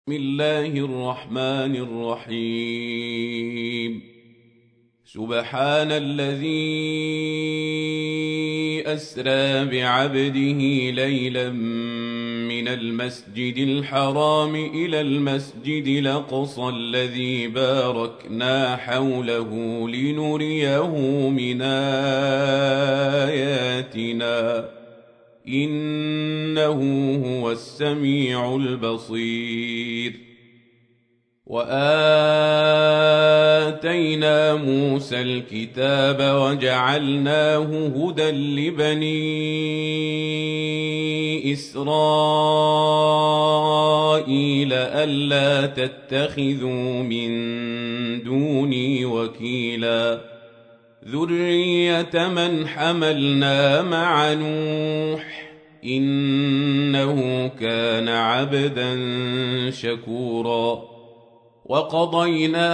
بسم الله الرحمن الرحيم. سبحان الذي أسرى بعبده ليلا من المسجد الحرام إلى المسجد الأقصى الذي باركنا حوله لنريه من آياتنا إنه هو السميع البصير. وآتينا موسى الكتاب وجعلناه هدى لبني إسرائيل ألا تتخذوا من دوني وكيلا ذرية من حملنا مع نوح إنه كان عبدا شكورا. وقضينا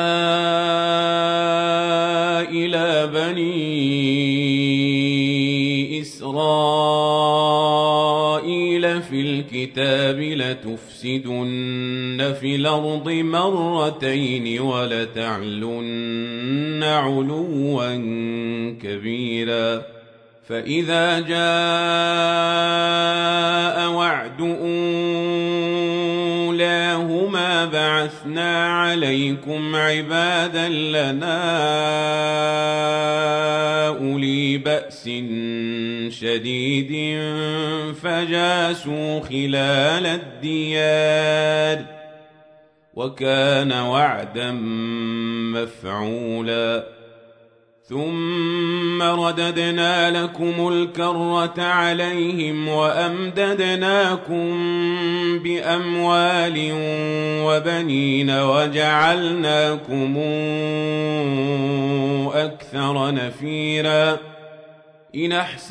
إلى بني إسرائيل في الكتاب لتفسدن في الأرض مرتين ولتعلن علوا كبيرا. فإذا جاء وعد أولاهما بعثنا عليكم عبادا لنا أولي بأس شديد فجاسوا خلال الديار وكان وعدا مفعولا. ثم رددنا لكم الكرة عليهم وأمددناكم بأموال وبنين وجعلناكم أكثر نفيرا. إن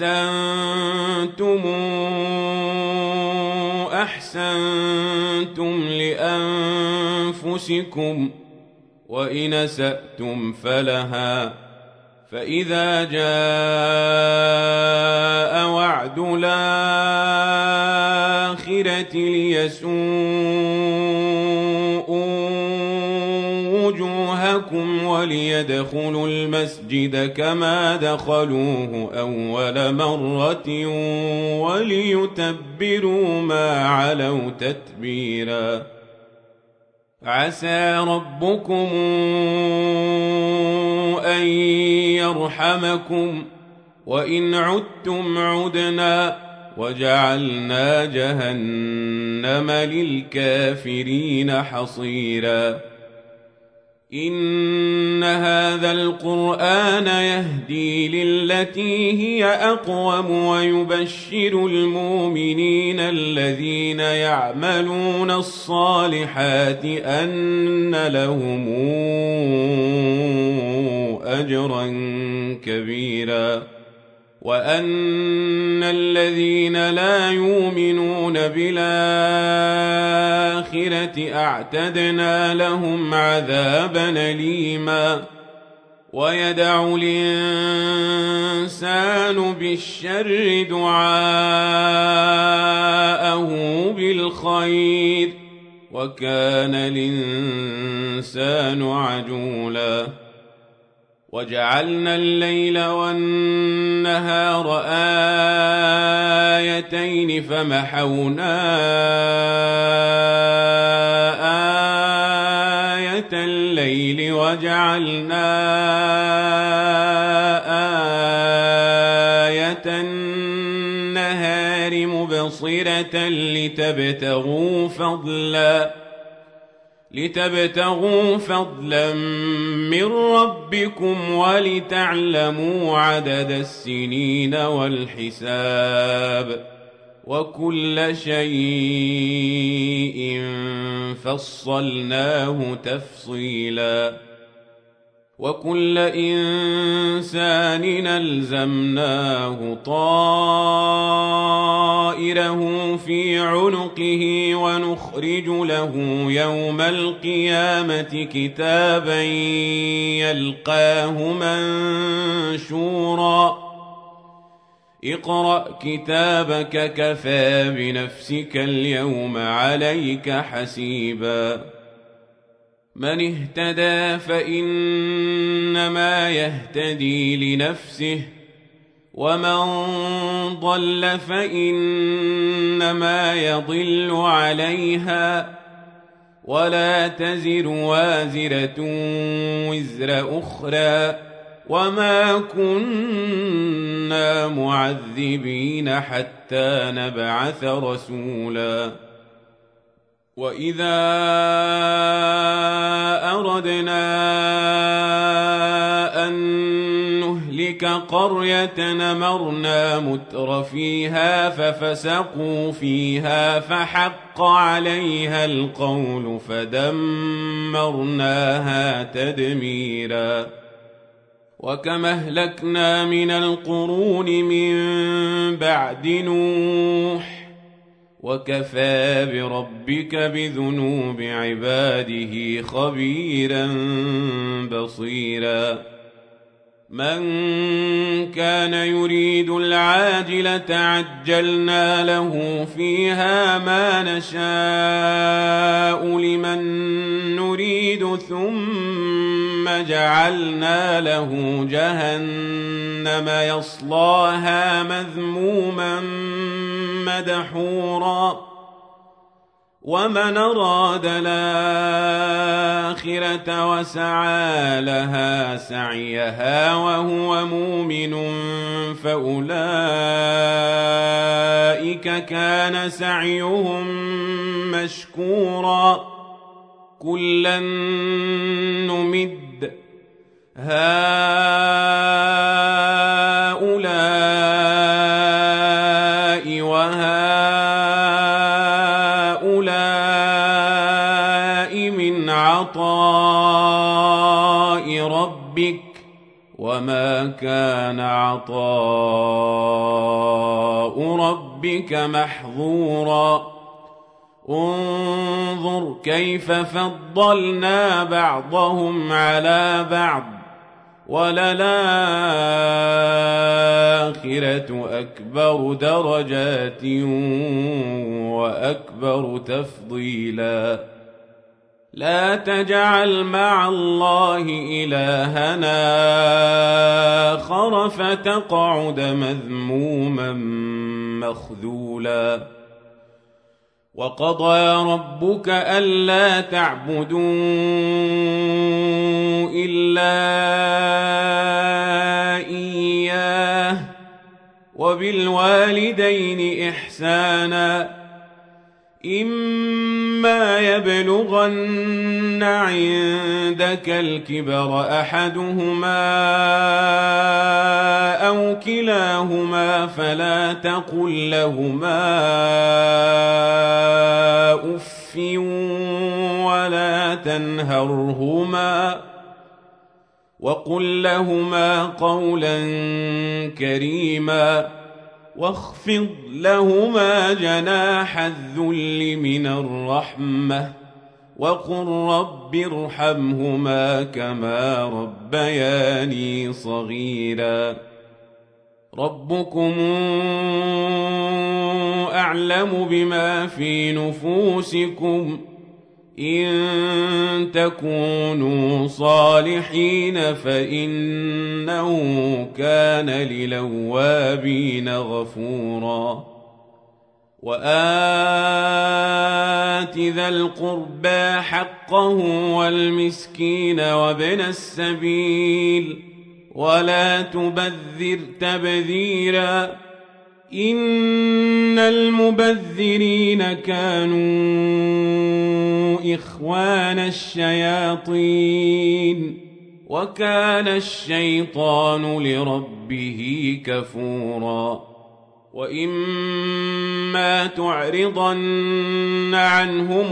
أحسنتم لأنفسكم وإن أسأتم فلها. فإذا جاء وعد الآخرة ليسوءوا وجوهكم وليدخلوا المسجد كما دخلوه أول مرة وليتبروا ما علوا تتبيرا. عسى ربكم أن يرحمكم وإن عدتم عدنا وجعلنا جهنم للكافرين حصيرا. إن هذا القرآن يهدي للتي هي أقوم ويبشر المؤمنين الذين يعملون الصالحات أن لهم أجرا كبيرا وأن الذين لا يؤمنون بالآخرة أعتدنا لهم عذابا أليما. ويدع الإنسان بالشر دعاءه بالخير وكان الإنسان عجولا. وجعلنا الليل والنهار آيتين فمحونا آية الليل وجعلنا آية النهار مبصرة لتبتغوا فضلا من ربكم ولتعلموا عدد السنين والحساب وكل شيء فصلناه تفصيلا. وكل إنسان ألزمناه طائره في عنقه ونخرج له يوم القيامة كتابا يلقاه منشورا اقرأ كتابك كفى بنفسك اليوم عليك حسيبا من اهتدى فإنما يهتدي لنفسه ومن ضل فإنما يضل عليها ولا تزر وازرة وزر أخرى وما كنا معذبين حتى نبعث رسولا وإذا أردنا أن نهلك قرية أمرنا متر فيها ففسقوا فيها فحق عليها القول فدمرناها تدميرا وكم أهلكنا من القرون من بعد نوح وكفى بربك بذنوب عباده خبيرا بصيرا من كان يريد العاجلة عجلنا له فيها ما نشاء لمن نريد ثم جعلنا له جهنم يصلاها مذموما مدحورا ومن أراد الآخرة وسعى لها سعيها وهو مؤمن فأولئك كان سعيهم مشكورا كلا نمد هؤلاء وهؤلاء من عطاء ربك وما كان عطاء ربك محظورا انظر كيف فضلنا بعضهم على بعض وللآخرة أكبر درجات وأكبر تفضيلا لا تجعل مع الله إلهنا آخر فتقعد مذموما مخذولا وقضى ربك ألا تعبدوا إلا إياه وبالوالدين إحسانا إما يبلغن عندك الكبر أحدهما أو كلاهما فلا تقل لهما أف ولا تنهرهما وقل لهما قولا كريما واخفض لهما جناح الذل من الرحمة وقل رب ارحمهما كما ربياني صغيرا ربكم أعلم بما في نفوسكم إن تكونوا صالحين فإنه كان للأوابين غفورا وآت ذا القربى حقه والمسكين وابن السبيل ولا تبذر تبذيرا إن المبذرين كانوا إخوان الشياطين وكان الشيطان لربه كفورا وإما تعرضن عنهم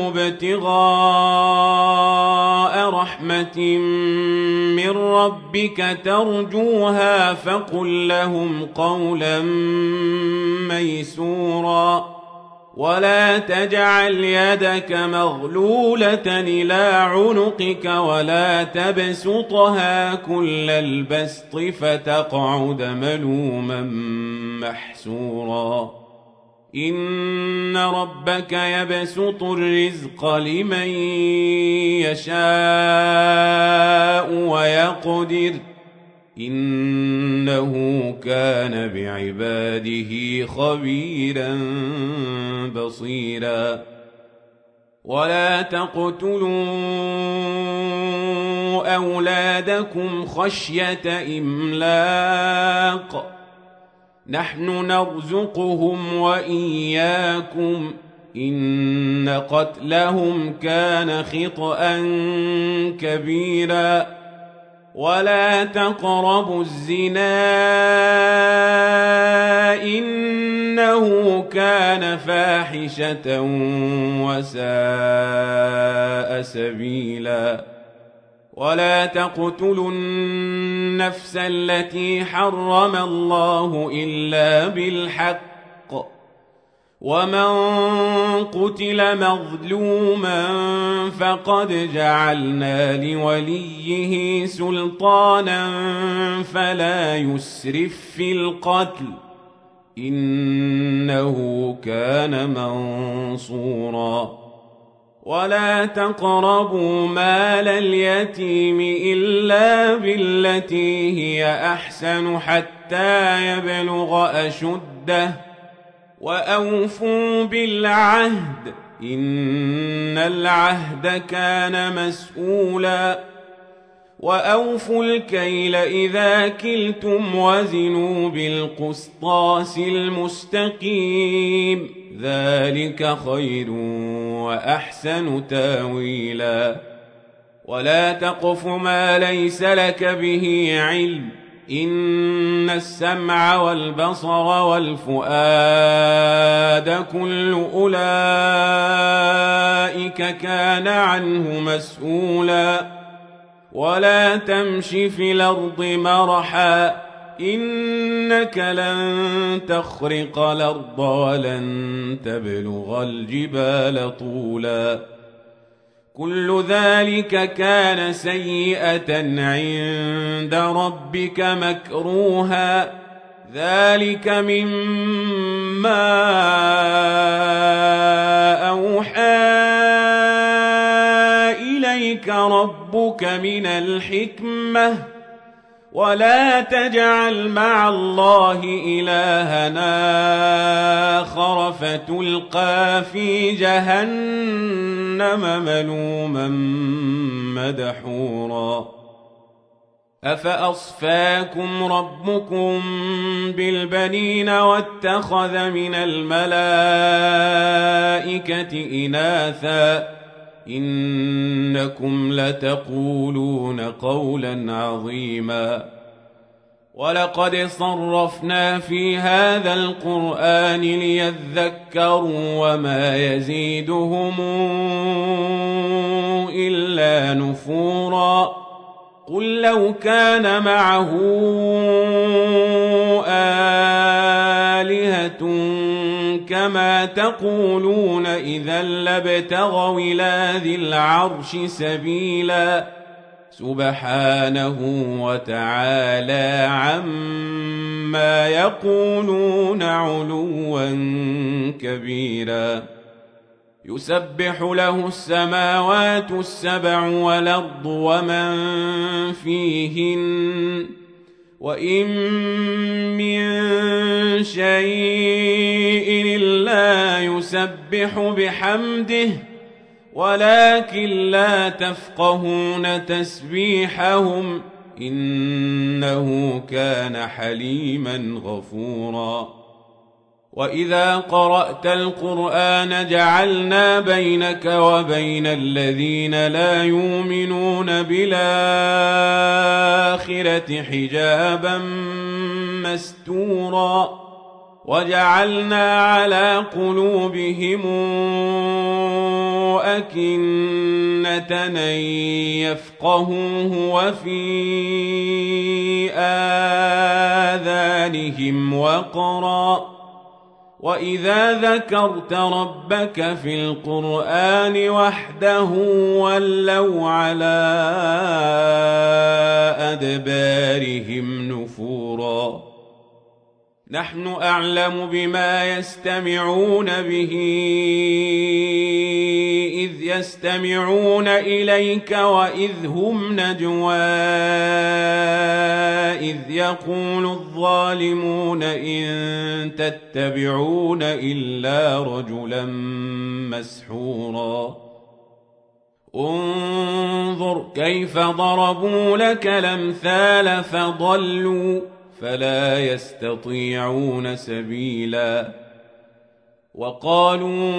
ابتغاء رحمة من ربك ترجوها فقل لهم قولا ميسورا ولا تجعل يدك مغلولة إلى عنقك ولا تبسطها كل البسط فتقعد ملوما محسورا إن ربك يبسط الرزق لمن يشاء ويقدر إنه كان بعباده خبيرا بصيرا ولا تقتلوا أولادكم خشية إملاق نحن نرزقهم وإياكم إن قتلهم كان خطأ كبيرا ولا تقربوا الزنا إنه كان فاحشة وساء سبيلا ولا تقتلوا النفس التي حرم الله إلا بالحق ومن قتل مظلوما فقد جعلنا لوليه سلطانا فلا يسرف في القتل إنه كان منصورا ولا تقربوا مال اليتيم إلا بالتي هي أحسن حتى يبلغ أشده وأوفوا بالعهد إن العهد كان مسؤولا وأوفوا الكيل إذا كلتم وزنوا بالقسطاس المستقيم ذلك خير وأحسن تاويلا ولا تقف ما ليس لك به علم إن السمع والبصر والفؤاد كل أولئك كان عنه مسؤولا ولا تمش في الأرض مرحا إنك لن تخرق الأرض ولن تبلغ الجبال طولا كل ذلك كان سيئة عند ربك مكروها ذلك مما أوحى إليك ربك من الحكمة ولا تجعل مع الله إلهنا آخر فتلقى في جهنم ملوما مدحورا أفأصفاكم ربكم بالبنين واتخذ من الملائكة إناثا إنكم لتقولون قولا عظيما ولقد صرفنا في هذا القرآن ليذكروا وما يزيدهم إلا نفورا قل لو كان معه آلهة كما تقولون إذا لابتغوا إلى ذي العرش سبيلا سبحانه وتعالى عما يقولون علوا كبيرا يسبح له السماوات السبع والأرض ومن فيهن وإن من شيء إلا يسبح بحمده ولكن لا تفقهون تسبيحهم إنه كان حليما غفورا وإذا قرأت القرآن جعلنا بينك وبين الذين لا يؤمنون بالآخرة حجابا مستورا وجعلنا على قلوبهم أكنة أن يفقهوه وفي آذانهم وقرا وإذا ذكرت ربك في القرآن وحده ولوا على أدبارهم نفورا نحن أعلم بما يستمعون به إذ يستمعون إليك وإذ هم نجوى إذ يقول الظالمون إن تتبعون إلا رجلا مسحورا انظر كيف ضربوا لك الأمثال فضلوا فلا يستطيعون سبيلا وقالوا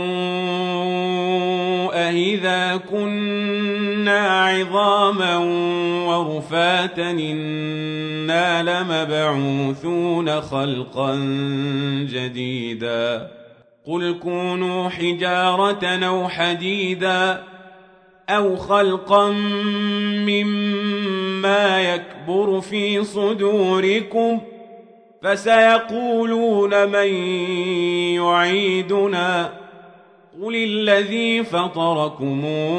أإذا كنا عظاما ورفاتا إنا لمبعوثون خلقا جديدا قل كونوا حجارة أو حديدا أو خلقا مما يكبر في صدوركم فسيقولون من يعيدنا قل الذي فطركم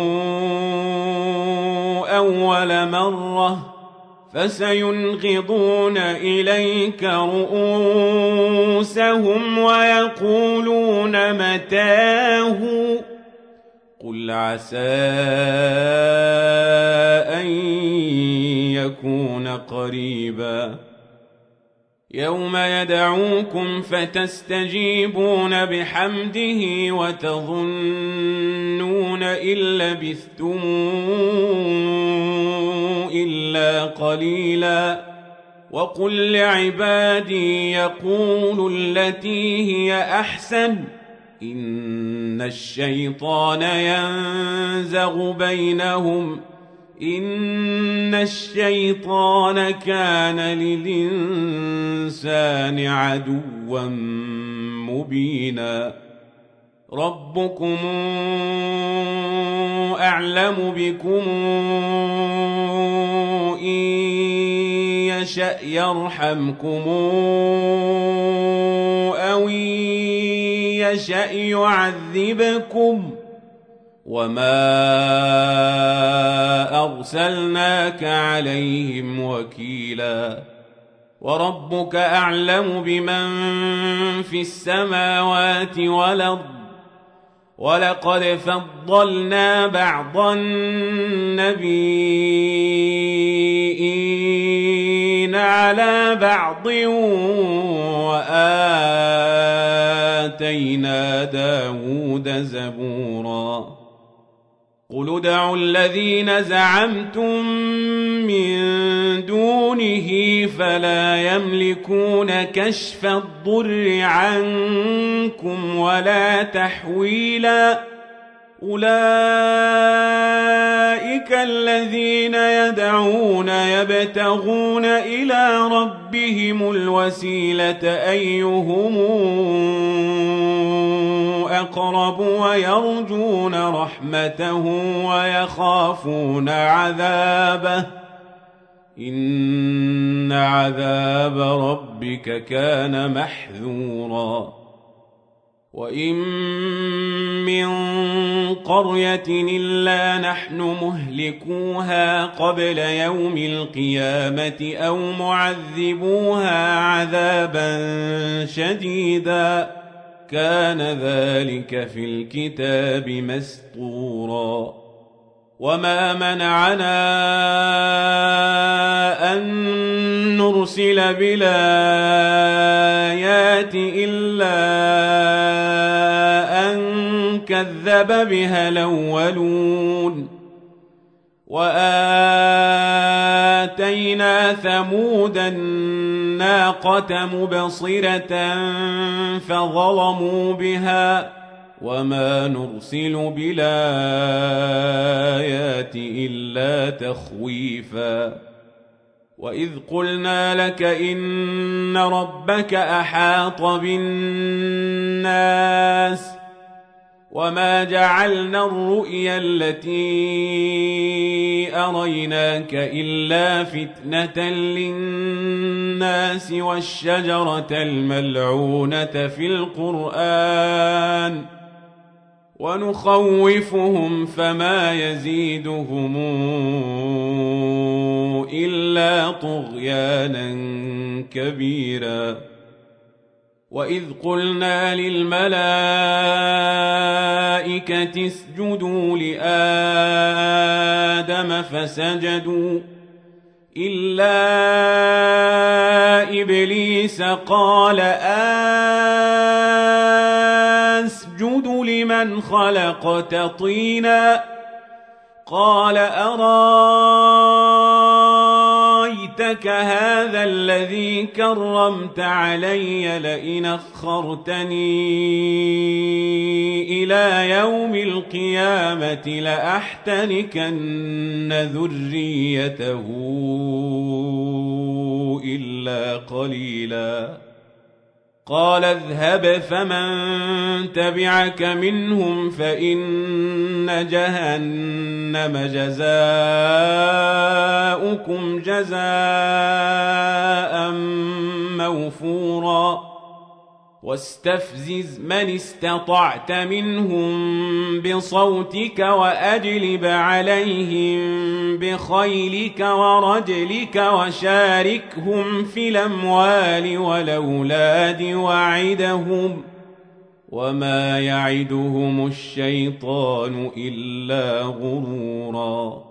أول مرة فسينغضون إليك رؤوسهم ويقولون متاه قل عسى أن يكون قريبا يوم يدعوكم فتستجيبون بحمده وتظنون إن لبثتم إلا قليلا وقل لعبادي يقولوا التي هي أحسن إن الشيطان ينزغ بينهم إن الشيطان كان للإنسان عدوا مبينا ربكم أعلم بكم إن يشأ يرحمكم أو إن يشأ يعذبكم وما أرسلناك عليهم وكيلا وربك أعلم بمن في السماوات والأرض ولقد فضلنا بعض النبيين على بعض وآتينا داود زبورا قل ادعوا الذين زعمتم من دونه فلا يملكون كشف الضر عنكم ولا تحويلا أولئك الذين يدعون يبتغون إلى ربهم الوسيلة أيهم أقرب ويرجون رحمته ويخافون عذابه إن عذاب ربك كان محذورا وإن من قرية إلا نحن مهلكوها قبل يوم القيامة أو معذبوها عذابا شديدا كان ذلك في الكتاب مسطورا وما منعنا أن نرسل بالآيات إلا أن كذب بها الأولون وآتينا ثمود الناقة مبصرة فظلموا بها وما نرسل بالآيات إلا تخويفا وإذ قلنا لك إن ربك أحاط بالناس وما جعلنا الرؤيا التي أريناك إلا فتنة للناس والشجرة الملعونة في القرآن ونخوفهم فما يزيدهم إلا طغيانا كبيرا وإذ قلنا للملائكة اسجدوا لآدم فسجدوا إلا إبليس قال أسجد لمن خلقت طينا قال أرايتك هذا الذي كرمت علي لئن أخرتني إلى يوم القيامة لأحتنكن ذريته إلا قليلا قال اذهب فمن تبعك منهم فإن جهنم جزاؤكم جزاء موفورا واستفزز من استطعت منهم بصوتك وأجلب عليهم بخيلك ورجلك وشاركهم في الأموال والأولاد وعدهم وما يعدهم الشيطان إلا غرورا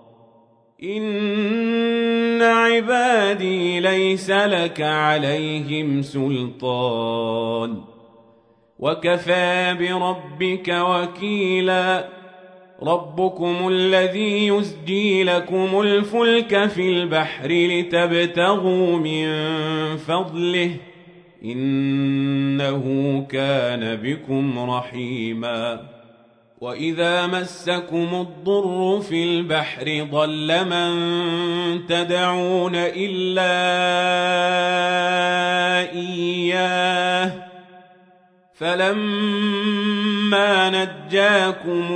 إن عبادي ليس لك عليهم سلطان وكفى بربك وكيلا ربكم الذي يزجي لكم الفلك في البحر لتبتغوا من فضله إنه كان بكم رحيما وإذا مسكم الضر في البحر ضل من تدعون إلا إياه فلما نجاكم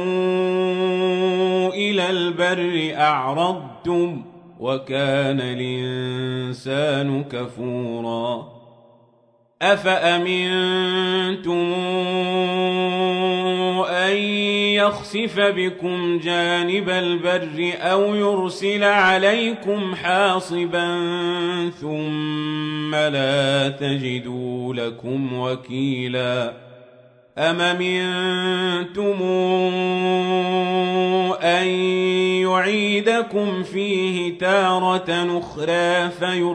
إلى البر أعرضتم وكان الإنسان كفورا أفأمنتم أن يخسف بكم جانب البر أو يرسل عليكم حاصبا ثم لا تجدوا لكم وكيلا أم أمنتم أن يعيدكم فيه تارة أخرى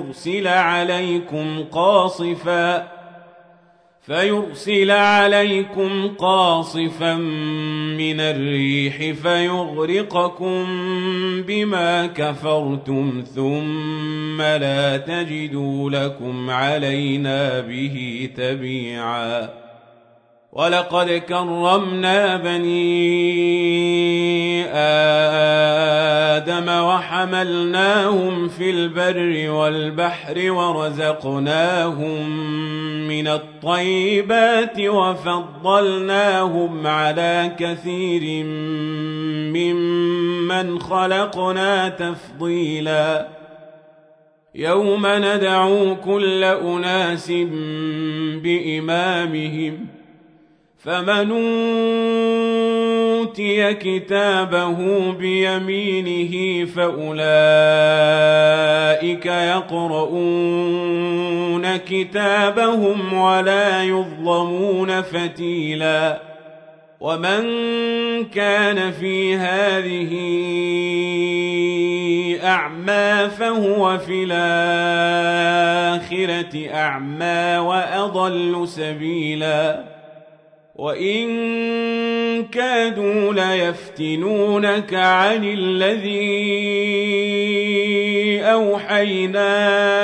فيرسل عليكم قاصفا من الريح فيغرقكم بما كفرتم ثم لا تجدوا لكم علينا به تبيعا ولقد كرمنا بني آدم وحملناهم في البر والبحر ورزقناهم من الطيبات وفضلناهم على كثير ممن خلقنا تفضيلا يوم ندعو كل أناس بإمامهم فمن أوتي كتابه بيمينه فأولئك يقرؤون كتابهم ولا يظلمون فتيلا ومن كان في هذه أعمى فهو في الآخرة أعمى وأضل سبيلا وإن كادوا ليفتنونك عن الذي أوحينا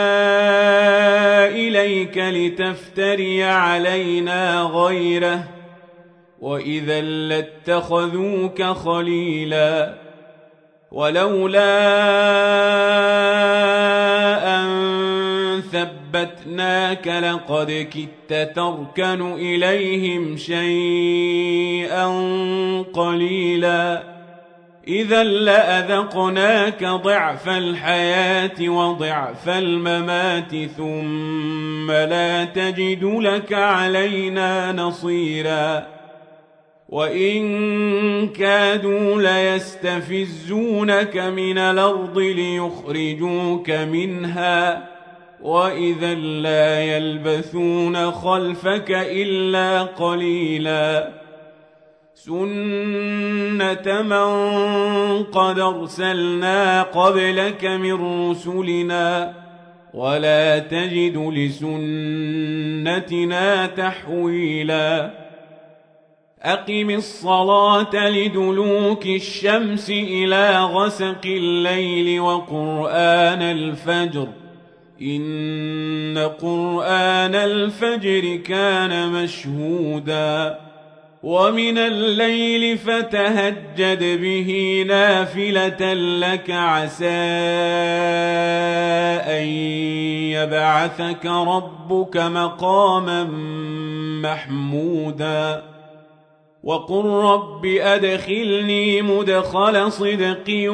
إليك لتفتري علينا غيره وإذا لاتخذوك خليلا ولولا أن ثبتناك لثبتناك لقد كدت تركن إليهم شيئا قليلا إذا لأذقناك ضعف الحياة وضعف الممات ثم لا تجد لك علينا نصيرا وإن كادوا ليستفزونك من الأرض ليخرجوك منها وإذا لا يلبثون خلفك إلا قليلا سنة من قد أرسلنا قبلك من رسلنا ولا تجد لسنتنا تحويلا أقم الصلاة لدلوك الشمس إلى غسق الليل وقرآن الفجر إن قرآن الفجر كان مشهودا ومن الليل فتهجد به نافلة لك عسى أن يبعثك ربك مقاما محمودا وقل رب أدخلني مدخل صدق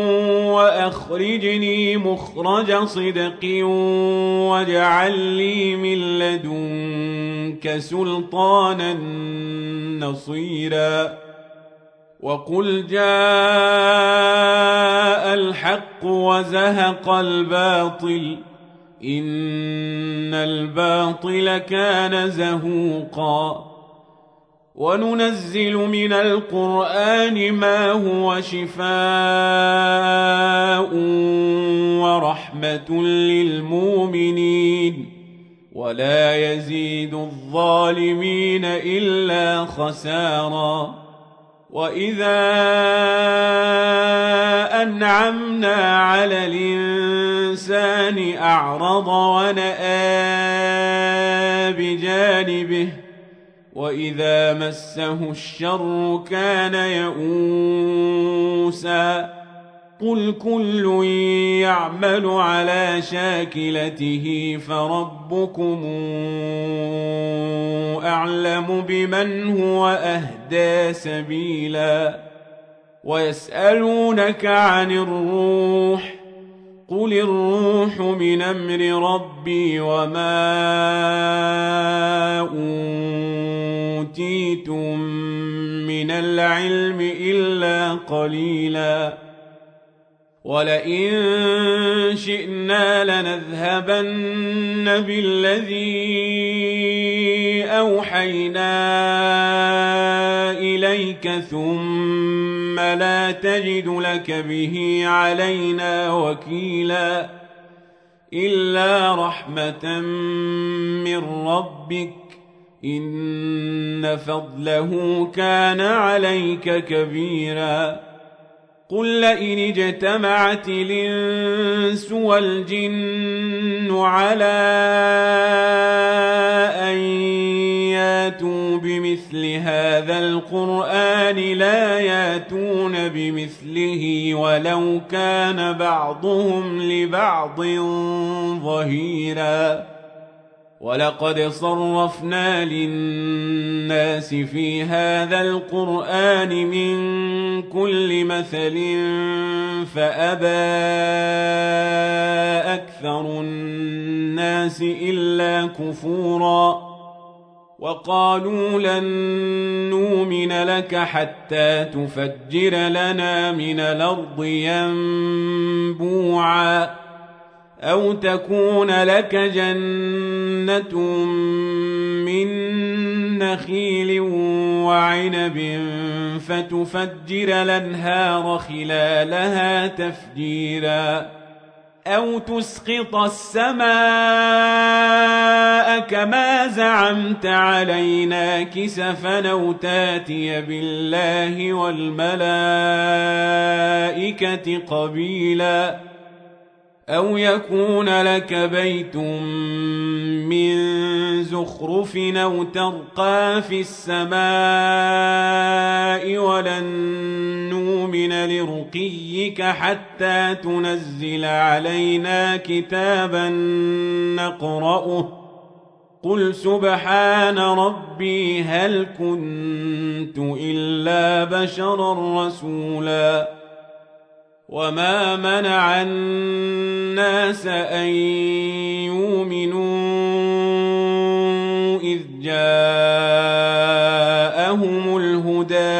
وأخرجني مخرج صدق واجعل لي من لدنك سلطانا نصيرا وقل جاء الحق وزهق الباطل إن الباطل كان زهوقا وننزل من القرآن ما هو شفاء ورحمة للمؤمنين ولا يزيد الظالمين إلا خسارا وإذا أنعمنا على الإنسان أعرض ونأى بجانبه وإذا مسه الشر كان يئوسا قل كل يعمل على شاكلته فربكم أعلم بمن هو أهدى سبيلا ويسألونك عن الروح قل الروح من أمر ربي وما أوتيتم من العلم إلا قليلا ولئن شئنا لنذهبن بالذي أوحينا إليك ثم لا تجد لك به علينا وكيلا إلا رحمة من ربك إن فضله كان عليك كبيرا قل لئن اجتمعت الإنس والجن على أن ياتوا بمثل هذا القرآن لا ياتون بمثله ولو كان بعضهم لبعض ظهيرا ولقد صرفنا للناس في هذا القرآن من كل مثل فأبى أكثر الناس إلا كفورا وقالوا لن نؤمن لك حتى تفجر لنا من الأرض ينبوعا أو تكون لك جنة من نخيل وعنب فتفجر الأنهار خلالها تفجيرا أو تسقط السماء كما زعمت علينا كسفا أو تاتي بالله والملائكة قبيلا أو يكون لك بيت من زخرف أو ترقى في السماء ولن نؤمن لرقيك حتى تنزل علينا كتابا نقرأه قل سبحان ربي هل كنت إلا بشرا رسولا وما منع الناس أن يؤمنوا إذ جاءهم الهدى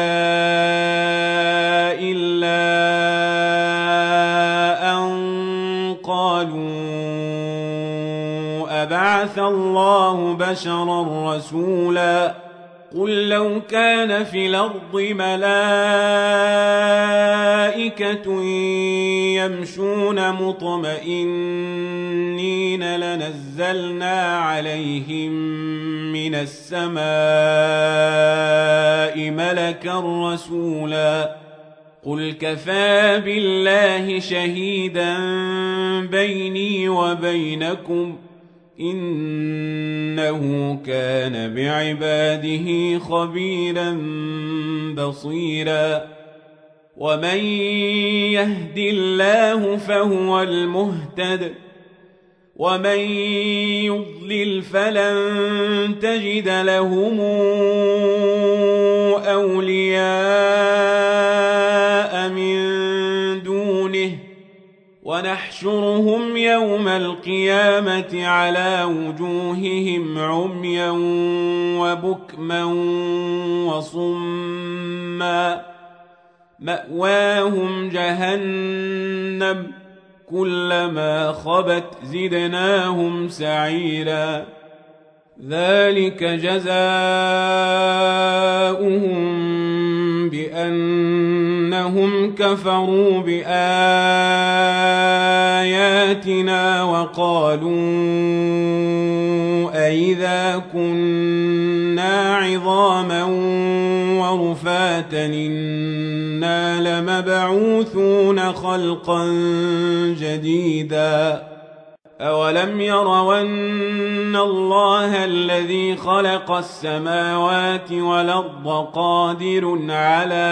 إلا أن قالوا أبعث الله بشرا رسولا قل لو كان في الأرض ملائكة يمشون مطمئنين لنزلنا عليهم من السماء ملكا رسولا قل كفى بالله شهيدا بيني وبينكم إنه كان بعباده خبيرا بصيرا ومن يهد الله فهو المهتد ومن يضلل فلن تجد لهم أولياء من دونه ونحشرهم يوم القيامة على وجوههم عميا وبكما وصما مأواهم جهنم كلما خبت زدناهم سعيرا ذلك جزاؤهم بأنهم كفروا بآياتنا وقالوا أئذا كنا عظاما ورفاتا إنا لمبعوثون خلقا جديدا أولم يروا أن الله الذي خلق السماوات والأرض قادر على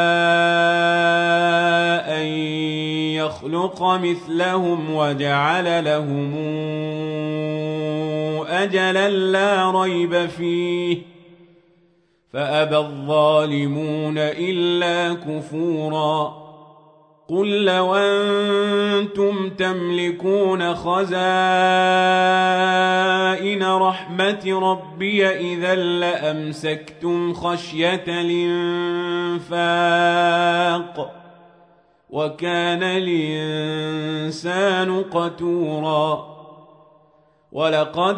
أن يخلق مثلهم وجعل لهم أجلا لا ريب فيه فأبى الظالمون إلا كفورا قل لو أنتم تملكون خزائن رحمة ربي إذا لأمسكتم خشية الإنفاق وكان الإنسان قتورا ولقد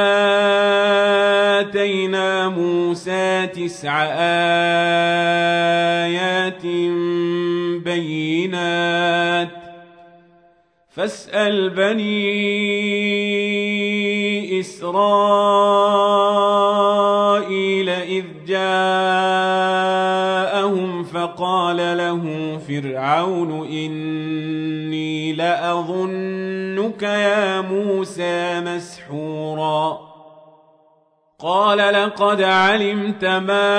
آتينا موسى 9 آيات بينات فاسأل بني إسرائيل إذ جاءهم فقال له فرعون إني لأظنك يا موسى مسحورا قال لقد علمت ما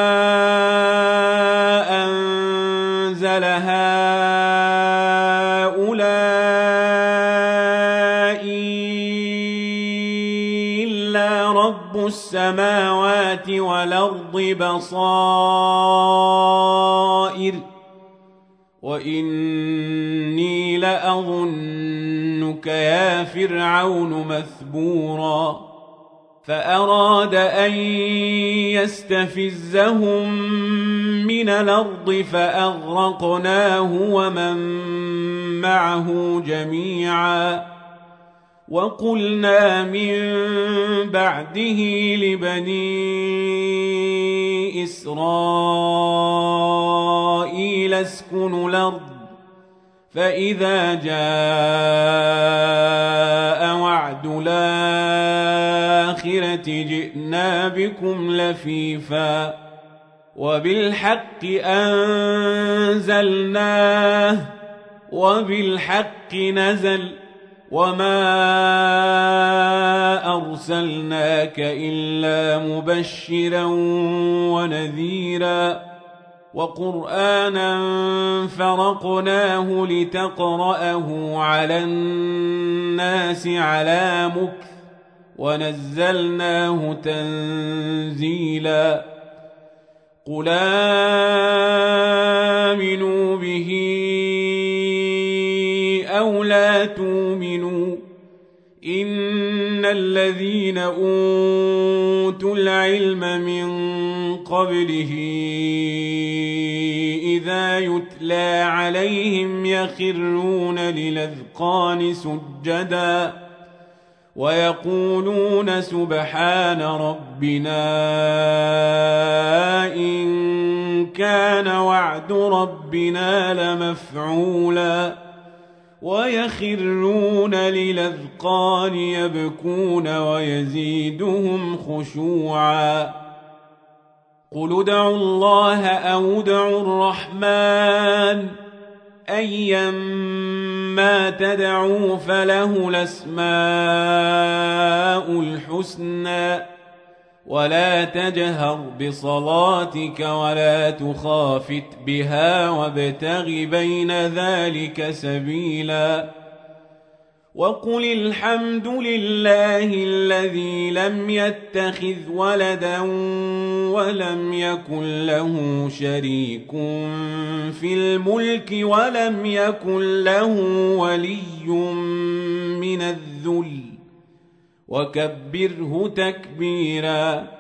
أنزل هؤلاء إلا رب السماوات والأرض بصائر وإني لأظنك يا فرعون مثبورا فأراد أن يستفزهم من الأرض فأغرقناه ومن معه جميعا وقلنا من بعده لبني إسرائيل اسكنوا الأرض فإذا جاء وعد الآخرة جئنا بكم لفيفا وبالحق أنزلناه وبالحق نزل وما أرسلناك إلا مبشرا ونذيرا وقرآنا فرقناه لتقرأه على الناس على مكث ونزلناه تنزيلا قل آمنوا به أو لا تؤمنوا إن الذين أوتوا العلم من قبله إذا يتلى عليهم يخرون للأذقان سجدا ويقولون سبحان ربنا إن كان وعد ربنا لمفعولا ويخرون للأذقان يبكون ويزيدهم خشوعا قل ادعوا الله أو ادعوا الرحمن أيما تدعوا فله الأسماء الحسنى ولا تجهر بصلاتك ولا تخافت بها وابتغ بين ذلك سبيلا وقل الحمد لله الذي لم يتخذ ولدا ولم يكن له شريك في الملك ولم يكن له ولي من الذل وكبره تكبيرا